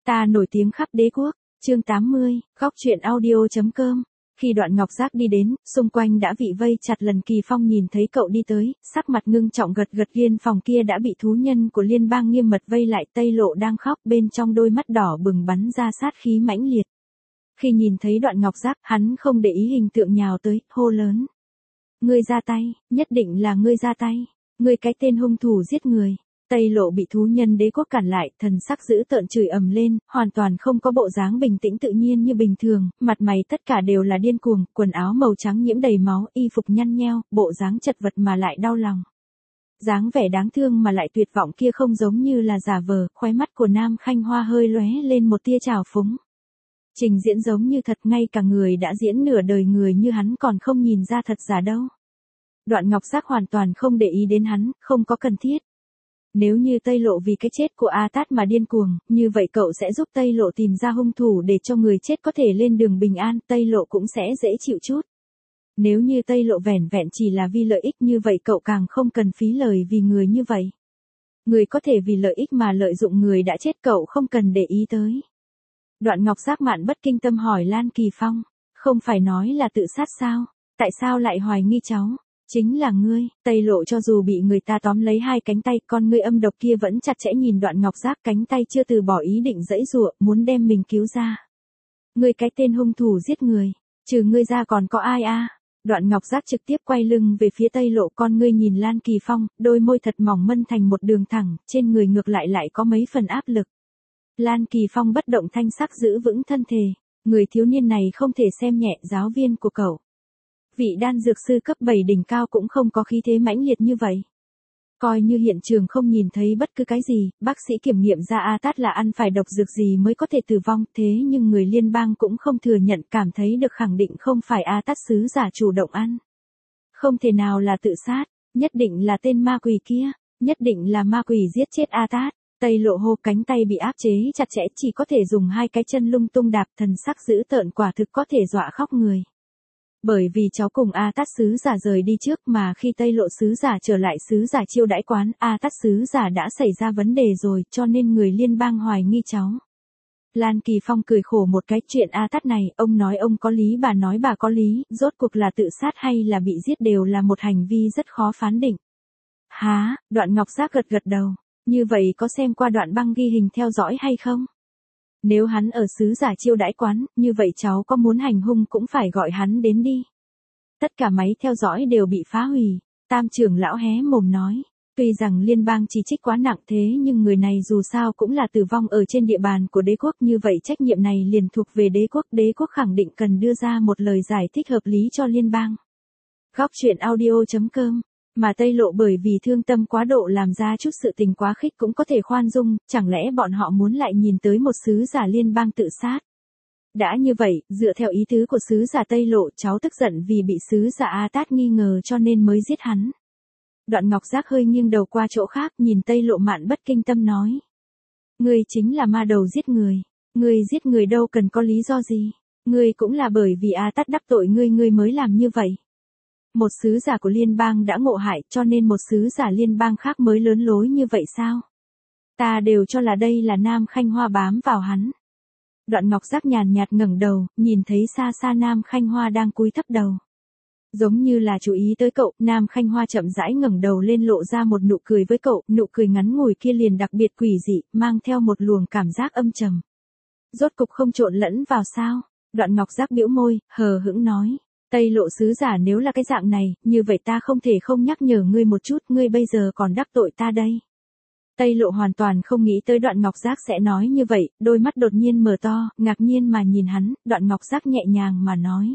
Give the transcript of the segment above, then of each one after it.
Ta nổi tiếng khắp đế quốc, chương 80, góc truyện audio.com. Khi Đoạn Ngọc Giác đi đến, xung quanh đã bị vây chặt. Lần Kỳ Phong nhìn thấy cậu đi tới, sắc mặt ngưng trọng gật gật. Liên phòng kia đã bị thú nhân của liên bang nghiêm mật vây lại. Tây Lộ đang khóc, bên trong đôi mắt đỏ bừng bắn ra sát khí mãnh liệt. Khi nhìn thấy Đoạn Ngọc Giác, hắn không để ý hình tượng nhào tới, hô lớn. Ngươi ra tay, nhất định là ngươi ra tay. Ngươi cái tên hung thủ giết người. Tây Lộ bị thú nhân đế quốc cản lại, thần sắc dữ tợn chửi ầm lên, hoàn toàn không có bộ dáng bình tĩnh tự nhiên như bình thường, mặt mày tất cả đều là điên cuồng, quần áo màu trắng nhiễm đầy máu, y phục nhăn nheo, bộ dáng chật vật mà lại đau lòng. Dáng vẻ đáng thương mà lại tuyệt vọng kia không giống như là giả vờ, khóe mắt của Nam Khanh Hoa hơi lóe lên một tia trào phúng. Trình diễn giống như thật, ngay cả người đã diễn nửa đời người như hắn còn không nhìn ra thật giả đâu. Đoạn Ngọc Giác hoàn toàn không để ý đến hắn, không có cần thiết. Nếu như Tây Lộ vì cái chết của A Tát mà điên cuồng, như vậy cậu sẽ giúp Tây Lộ tìm ra hung thủ để cho người chết có thể lên đường bình an, Tây Lộ cũng sẽ dễ chịu chút. Nếu như Tây Lộ vẻn vẹn chỉ là vì lợi ích như vậy cậu càng không cần phí lời vì người như vậy. Người có thể vì lợi ích mà lợi dụng người đã chết cậu không cần để ý tới. Đoạn Ngọc Giác mạn bất kinh tâm hỏi Lan Kỳ Phong, không phải nói là tự sát sao, tại sao lại hoài nghi cháu? Chính là ngươi. Tây Lộ cho dù bị người ta tóm lấy hai cánh tay, con ngươi âm độc kia vẫn chặt chẽ nhìn Đoạn Ngọc Giác, cánh tay chưa từ bỏ ý định giãy giụa, muốn đem mình cứu ra. Ngươi cái tên hung thủ giết người, trừ ngươi ra còn có ai a? Đoạn Ngọc Giác trực tiếp quay lưng về phía Tây Lộ, con ngươi nhìn Lan Kỳ Phong, đôi môi thật mỏng mân thành một đường thẳng, trên người ngược lại có mấy phần áp lực. Lan Kỳ Phong bất động thanh sắc giữ vững thân thể, người thiếu niên này không thể xem nhẹ, giáo viên của cậu. Vị đan dược sư cấp 7 đỉnh cao cũng không có khí thế mãnh liệt như vậy. Coi như hiện trường không nhìn thấy bất cứ cái gì, bác sĩ kiểm nghiệm ra A Tát là ăn phải độc dược gì mới có thể tử vong, thế nhưng người liên bang cũng không thừa nhận, cảm thấy được khẳng định không phải A Tát sứ giả chủ động ăn. Không thể nào là tự sát, nhất định là tên ma quỷ kia, nhất định là ma quỷ giết chết A Tát. Tây Lộ hô, cánh tay bị áp chế chặt chẽ, chỉ có thể dùng hai cái chân lung tung đạp, thần sắc dữ tợn quả thực có thể dọa khóc người. Bởi vì cháu cùng A Tát sứ giả rời đi trước mà khi Tây Lộ sứ giả trở lại sứ giả chiêu đãi quán, A Tát sứ giả đã xảy ra vấn đề rồi, cho nên người liên bang hoài nghi cháu. Lan Kỳ Phong cười khổ một cái, chuyện A Tát này, ông nói ông có lý, bà nói bà có lý, rốt cuộc là tự sát hay là bị giết đều là một hành vi rất khó phán định. Há, Đoạn Ngọc Giác gật gật đầu, như vậy có xem qua đoạn băng ghi hình theo dõi hay không? Nếu hắn ở sứ giả chiêu đãi quán, như vậy cháu có muốn hành hung cũng phải gọi hắn đến đi. Tất cả máy theo dõi đều bị phá hủy, Tam trưởng lão hé mồm nói. Tuy rằng liên bang chỉ trích quá nặng thế nhưng người này dù sao cũng là tử vong ở trên địa bàn của đế quốc, như vậy trách nhiệm này liền thuộc về đế quốc khẳng định cần đưa ra một lời giải thích hợp lý cho liên bang. Góc truyện audio.com. Mà Tây Lộ bởi vì thương tâm quá độ làm ra chút sự tình quá khích cũng có thể khoan dung, chẳng lẽ bọn họ muốn lại nhìn tới một sứ giả liên bang tự sát? Đã như vậy, dựa theo ý tứ của sứ giả Tây Lộ, cháu tức giận vì bị sứ giả A Tát nghi ngờ cho nên mới giết hắn. Đoạn Ngọc Giác hơi nghiêng đầu qua chỗ khác, nhìn Tây Lộ mạn bất kinh tâm nói. Ngươi chính là ma đầu giết người. Ngươi giết người đâu cần có lý do gì. Ngươi cũng là bởi vì A Tát đắc tội ngươi mới làm như vậy. Một sứ giả của liên bang đã ngộ hại cho nên một sứ giả liên bang khác mới lớn lối như vậy sao? Ta đều cho là đây là Nam Khanh Hoa bám vào hắn. Đoạn Ngọc Giác nhàn nhạt ngẩng đầu, nhìn thấy xa xa Nam Khanh Hoa đang cúi thấp đầu. Giống như là chú ý tới cậu, Nam Khanh Hoa chậm rãi ngẩng đầu lên lộ ra một nụ cười với cậu, nụ cười ngắn ngủi kia liền đặc biệt quỷ dị, mang theo một luồng cảm giác âm trầm. Rốt cục không trộn lẫn vào sao? Đoạn Ngọc Giác bĩu môi, hờ hững nói. Tây Lộ sứ giả nếu là cái dạng này, như vậy ta không thể không nhắc nhở ngươi một chút, ngươi bây giờ còn đắc tội ta đây. Tây Lộ hoàn toàn không nghĩ tới Đoạn Ngọc Giác sẽ nói như vậy, đôi mắt đột nhiên mở to, ngạc nhiên mà nhìn hắn, Đoạn Ngọc Giác nhẹ nhàng mà nói.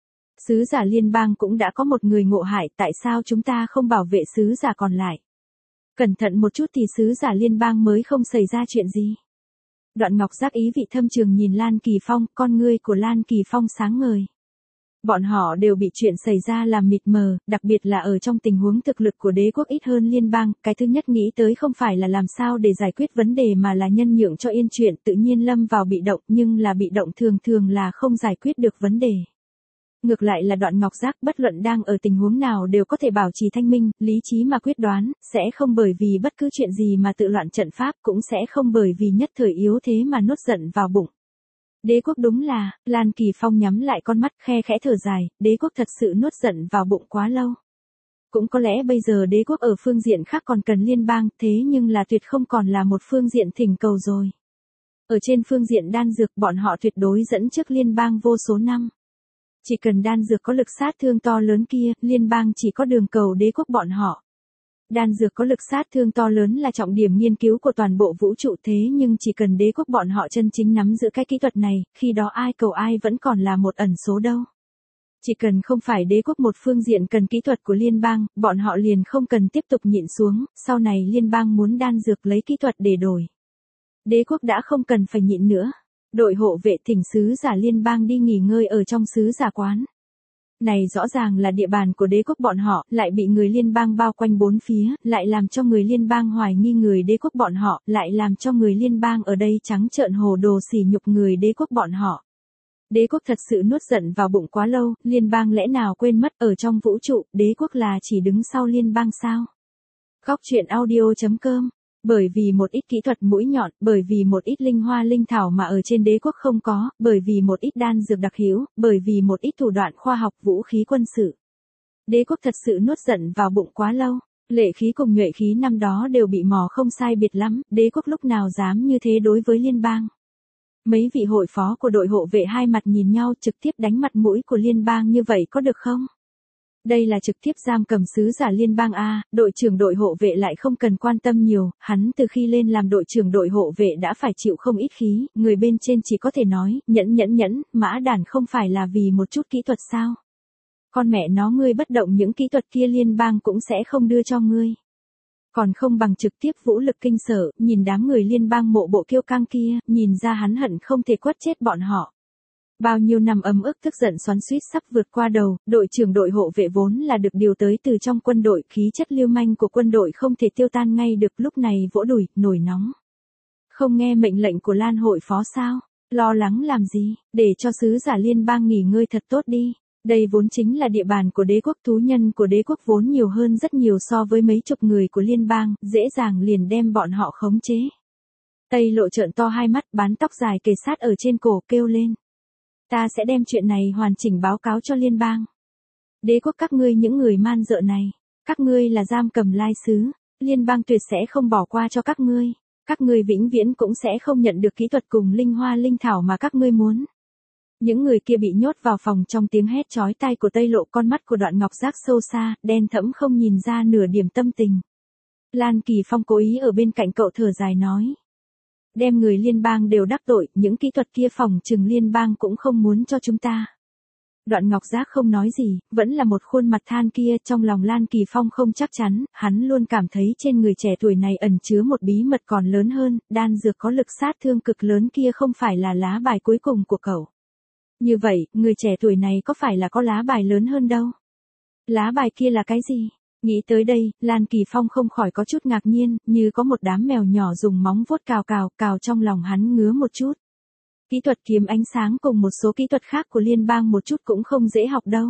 Sứ giả liên bang cũng đã có một người ngộ hại, tại sao chúng ta không bảo vệ sứ giả còn lại? Cẩn thận một chút thì sứ giả liên bang mới không xảy ra chuyện gì. Đoạn Ngọc Giác ý vị thâm trường nhìn Lan Kỳ Phong, con ngươi của Lan Kỳ Phong sáng ngời. Bọn họ đều bị chuyện xảy ra làm mịt mờ, đặc biệt là ở trong tình huống thực lực của đế quốc ít hơn liên bang, cái thứ nhất nghĩ tới không phải là làm sao để giải quyết vấn đề mà là nhân nhượng cho yên chuyện, tự nhiên lâm vào bị động, nhưng là bị động thường là không giải quyết được vấn đề. Ngược lại là Đoạn Ngọc Giác bất luận đang ở tình huống nào đều có thể bảo trì thanh minh, lý trí mà quyết đoán, sẽ không bởi vì bất cứ chuyện gì mà tự loạn trận pháp, cũng sẽ không bởi vì nhất thời yếu thế mà nuốt giận vào bụng. Đế quốc đúng là, Lan Kỳ Phong nhắm lại con mắt khe khẽ thở dài, đế quốc thật sự nuốt giận vào bụng quá lâu. Cũng có lẽ bây giờ đế quốc ở phương diện khác còn cần liên bang, thế nhưng là tuyệt không còn là một phương diện thỉnh cầu rồi. Ở trên phương diện đan dược bọn họ tuyệt đối dẫn trước liên bang vô số năm. Chỉ cần đan dược có lực sát thương to lớn kia, liên bang chỉ có đường cầu đế quốc bọn họ. Đan dược có lực sát thương to lớn là trọng điểm nghiên cứu của toàn bộ vũ trụ, thế nhưng chỉ cần đế quốc bọn họ chân chính nắm giữ cái kỹ thuật này, khi đó ai cầu ai vẫn còn là một ẩn số đâu. Chỉ cần không phải đế quốc một phương diện cần kỹ thuật của liên bang, bọn họ liền không cần tiếp tục nhịn xuống, sau này liên bang muốn đan dược lấy kỹ thuật để đổi. Đế quốc đã không cần phải nhịn nữa. Đội hộ vệ thỉnh sứ giả liên bang đi nghỉ ngơi ở trong sứ giả quán. Này rõ ràng là địa bàn của đế quốc bọn họ, lại bị người liên bang bao quanh bốn phía, lại làm cho người liên bang hoài nghi người đế quốc bọn họ, lại làm cho người liên bang ở đây trắng trợn hồ đồ sỉ nhục người đế quốc bọn họ. Đế quốc thật sự nuốt giận vào bụng quá lâu, liên bang lẽ nào quên mất ở trong vũ trụ, đế quốc là chỉ đứng sau liên bang sao? Góc truyện audio.com. Bởi vì một ít kỹ thuật mũi nhọn, bởi vì một ít linh hoa linh thảo mà ở trên đế quốc không có, bởi vì một ít đan dược đặc hữu, bởi vì một ít thủ đoạn khoa học vũ khí quân sự. Đế quốc thật sự nuốt giận vào bụng quá lâu, lệ khí cùng nhuệ khí năm đó đều bị mò không sai biệt lắm, đế quốc lúc nào dám như thế đối với liên bang. Mấy vị hội phó của đội hộ vệ hai mặt nhìn nhau trực tiếp đánh mặt mũi của liên bang như vậy có được không? Đây là trực tiếp giam cầm sứ giả liên bang A, đội trưởng đội hộ vệ lại không cần quan tâm nhiều, hắn từ khi lên làm đội trưởng đội hộ vệ đã phải chịu không ít khí, người bên trên chỉ có thể nói, nhẫn, mã đàn không phải là vì một chút kỹ thuật sao? Con mẹ nó ngươi bất động những kỹ thuật kia liên bang cũng sẽ không đưa cho ngươi. Còn không bằng trực tiếp vũ lực kinh sở, nhìn đám người liên bang mộ bộ kiêu căng kia, nhìn ra hắn hận không thể quất chết bọn họ. Bao nhiêu năm ấm ức tức giận xoắn xuýt sắp vượt qua đầu, đội trưởng đội hộ vệ vốn là được điều tới từ trong quân đội, khí chất lưu manh của quân đội không thể tiêu tan ngay được, lúc này vỗ đùi, nổi nóng. Không nghe mệnh lệnh của Lan hội phó sao? Lo lắng làm gì, để cho sứ giả liên bang nghỉ ngơi thật tốt đi. Đây vốn chính là địa bàn của đế quốc, thú nhân của đế quốc vốn nhiều hơn rất nhiều so với mấy chục người của liên bang, dễ dàng liền đem bọn họ khống chế. Tây Lộ trợn to hai mắt, bán tóc dài kề sát ở trên cổ kêu lên. Ta sẽ đem chuyện này hoàn chỉnh báo cáo cho liên bang. Đế quốc các ngươi những người man dợ này, các ngươi là giam cầm lai sứ, liên bang tuyệt sẽ không bỏ qua cho các ngươi. Các ngươi vĩnh viễn cũng sẽ không nhận được kỹ thuật cùng linh hoa linh thảo mà các ngươi muốn. Những người kia bị nhốt vào phòng trong tiếng hét chói tai của Tây Lộ, con mắt của Đoạn Ngọc Giác sâu xa, đen thẫm không nhìn ra nửa điểm tâm tình. Lan Kỳ Phong cố ý ở bên cạnh cậu thở dài nói. Đem người liên bang đều đắc tội, những kỹ thuật kia phòng trừng liên bang cũng không muốn cho chúng ta. Đoạn Ngọc Giác không nói gì, vẫn là một khuôn mặt than kia, trong lòng Lan Kỳ Phong không chắc chắn, hắn luôn cảm thấy trên người trẻ tuổi này ẩn chứa một bí mật còn lớn hơn, đan dược có lực sát thương cực lớn kia không phải là lá bài cuối cùng của cậu. Như vậy, người trẻ tuổi này có phải là có lá bài lớn hơn đâu? Lá bài kia là cái gì? Nghĩ tới đây, Lan Kỳ Phong không khỏi có chút ngạc nhiên, như có một đám mèo nhỏ dùng móng vuốt cào trong lòng hắn ngứa một chút. Kỹ thuật kiếm ánh sáng cùng một số kỹ thuật khác của liên bang một chút cũng không dễ học đâu.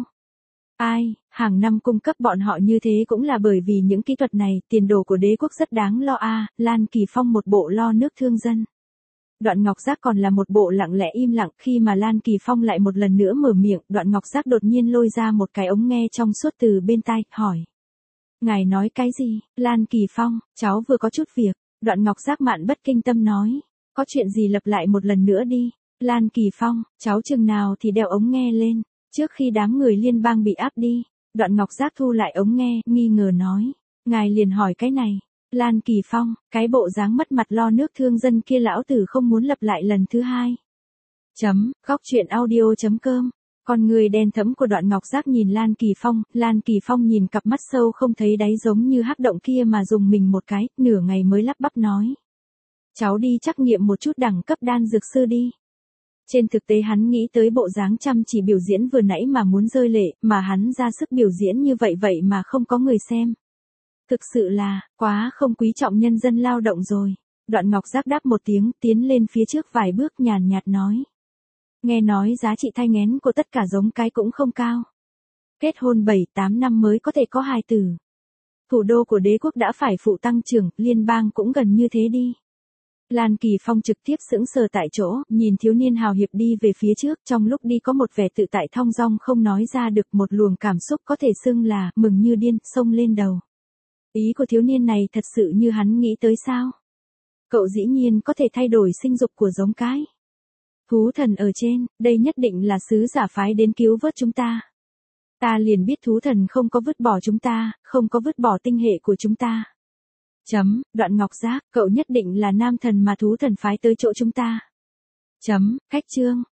Ai, hàng năm cung cấp bọn họ như thế cũng là bởi vì những kỹ thuật này, tiền đồ của đế quốc rất đáng lo a. Lan Kỳ Phong một bộ lo nước thương dân. Đoạn Ngọc Giác còn là một bộ lặng lẽ im lặng, khi mà Lan Kỳ Phong lại một lần nữa mở miệng, Đoạn Ngọc Giác đột nhiên lôi ra một cái ống nghe trong suốt từ bên tai, hỏi. Ngài nói cái gì? Lan Kỳ Phong, cháu vừa có chút việc. Đoạn Ngọc Giác mạn bất kinh tâm nói. Có chuyện gì lặp lại một lần nữa đi. Lan Kỳ Phong, cháu chừng nào thì đeo ống nghe lên. Trước khi đám người liên bang bị áp đi. Đoạn Ngọc Giác thu lại ống nghe, nghi ngờ nói. Ngài liền hỏi cái này. Lan Kỳ Phong, cái bộ dáng mất mặt lo nước thương dân kia lão tử không muốn lặp lại lần thứ hai. Góc truyện audio.com. Con người đen thẫm của Đoạn Ngọc Giác nhìn Lan Kỳ Phong nhìn cặp mắt sâu không thấy đáy giống như hắc động kia mà dùng mình một cái, nửa ngày mới lắp bắp nói. Cháu đi trắc nghiệm một chút đẳng cấp đan dược sư đi. Trên thực tế hắn nghĩ tới bộ dáng chăm chỉ biểu diễn vừa nãy mà muốn rơi lệ, mà hắn ra sức biểu diễn như vậy mà không có người xem. Thực sự là, quá không quý trọng nhân dân lao động rồi. Đoạn Ngọc Giác đáp một tiếng, tiến lên phía trước vài bước nhàn nhạt nói. Nghe nói giá trị thai nghén của tất cả giống cái cũng không cao. Kết hôn 7-8 năm mới có thể có hài tử. Thủ đô của đế quốc đã phải phụ tăng trưởng, liên bang cũng gần như thế đi. Lan Kỳ Phong trực tiếp sững sờ tại chỗ, nhìn thiếu niên hào hiệp đi về phía trước, trong lúc đi có một vẻ tự tại thong dong không nói ra được, một luồng cảm xúc có thể xưng là mừng như điên, xông lên đầu. Ý của thiếu niên này thật sự như hắn nghĩ tới sao? Cậu dĩ nhiên có thể thay đổi sinh dục của giống cái. Thú thần ở trên, đây nhất định là sứ giả phái đến cứu vớt chúng ta. Ta liền biết thú thần không có vứt bỏ chúng ta, không có vứt bỏ tinh hệ của chúng ta. Đoạn Ngọc Giác, cậu nhất định là nam thần mà thú thần phái tới chỗ chúng ta. Khách chương.